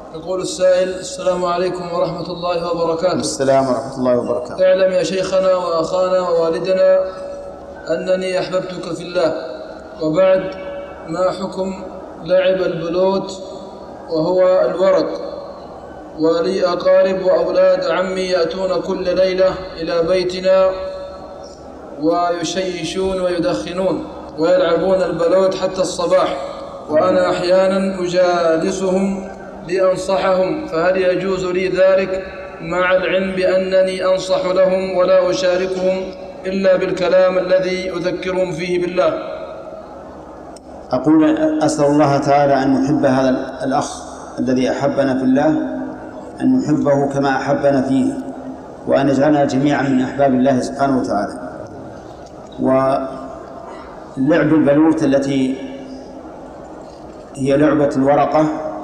يقول السائل: السلام عليكم ورحمة الله وبركاته. السلام ورحمة الله وبركاته. اعلم يا شيخنا وأخانا ووالدنا أنني أحببتك في الله، وبعد، ما حكم لعب البلوت وهو الورق؟ ولي أقارب وأولاد عمي يأتون كل ليلة إلى بيتنا ويشيشون ويدخنون ويلعبون البلوت حتى الصباح، وأنا أحيانا أجالسهم لأنصحهم، فهل يجوز لي ذلك مع العلم بأنني أنصح لهم ولا أشاركهم إلا بالكلام الذي أذكرهم فيه بالله؟ أقول أسأل الله تعالى أن نحب هذا الأخ الذي أحبنا في الله، أن نحبه كما أحبنا فيه، وأن يجعلنا جميعا من أحباب الله سبحانه وتعالى. ولعب البلوت التي هي لعبة الورقة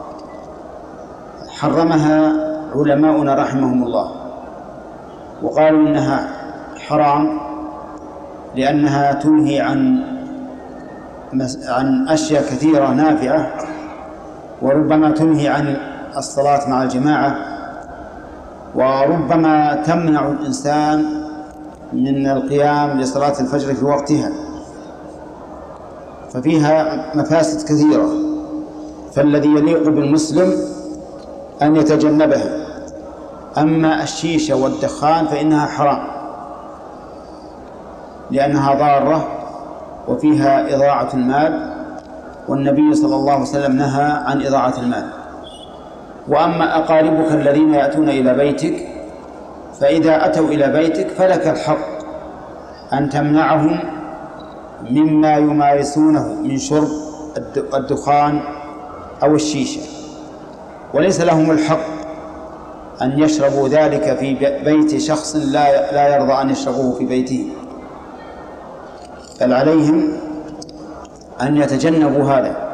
حرمها علماؤنا رحمهم الله، وقالوا إنها حرام لأنها تنهي عن أشياء كثيرة نافعة، وربما تنهي عن الصلاة مع الجماعة، وربما تمنع الإنسان من القيام لصلاة الفجر في وقتها، ففيها مفاسد كثيرة. فالذي يليق بالمسلم أن يتجنبها. أما الشيشة والدخان فإنها حرام لأنها ضارة وفيها إضاعة المال، والنبي صلى الله عليه وسلم نهى عن إضاعة المال. وأما أقاربك الذين يأتون إلى بيتك، فإذا أتوا إلى بيتك فلك الحق أن تمنعهم مما يمارسونه من شرب الدخان أو الشيشة، وليس لهم الحق أن يشربوا ذلك في بيت شخص لا يرضى أن يشربوه في بيته، بل عليهم أن يتجنبوا هذا.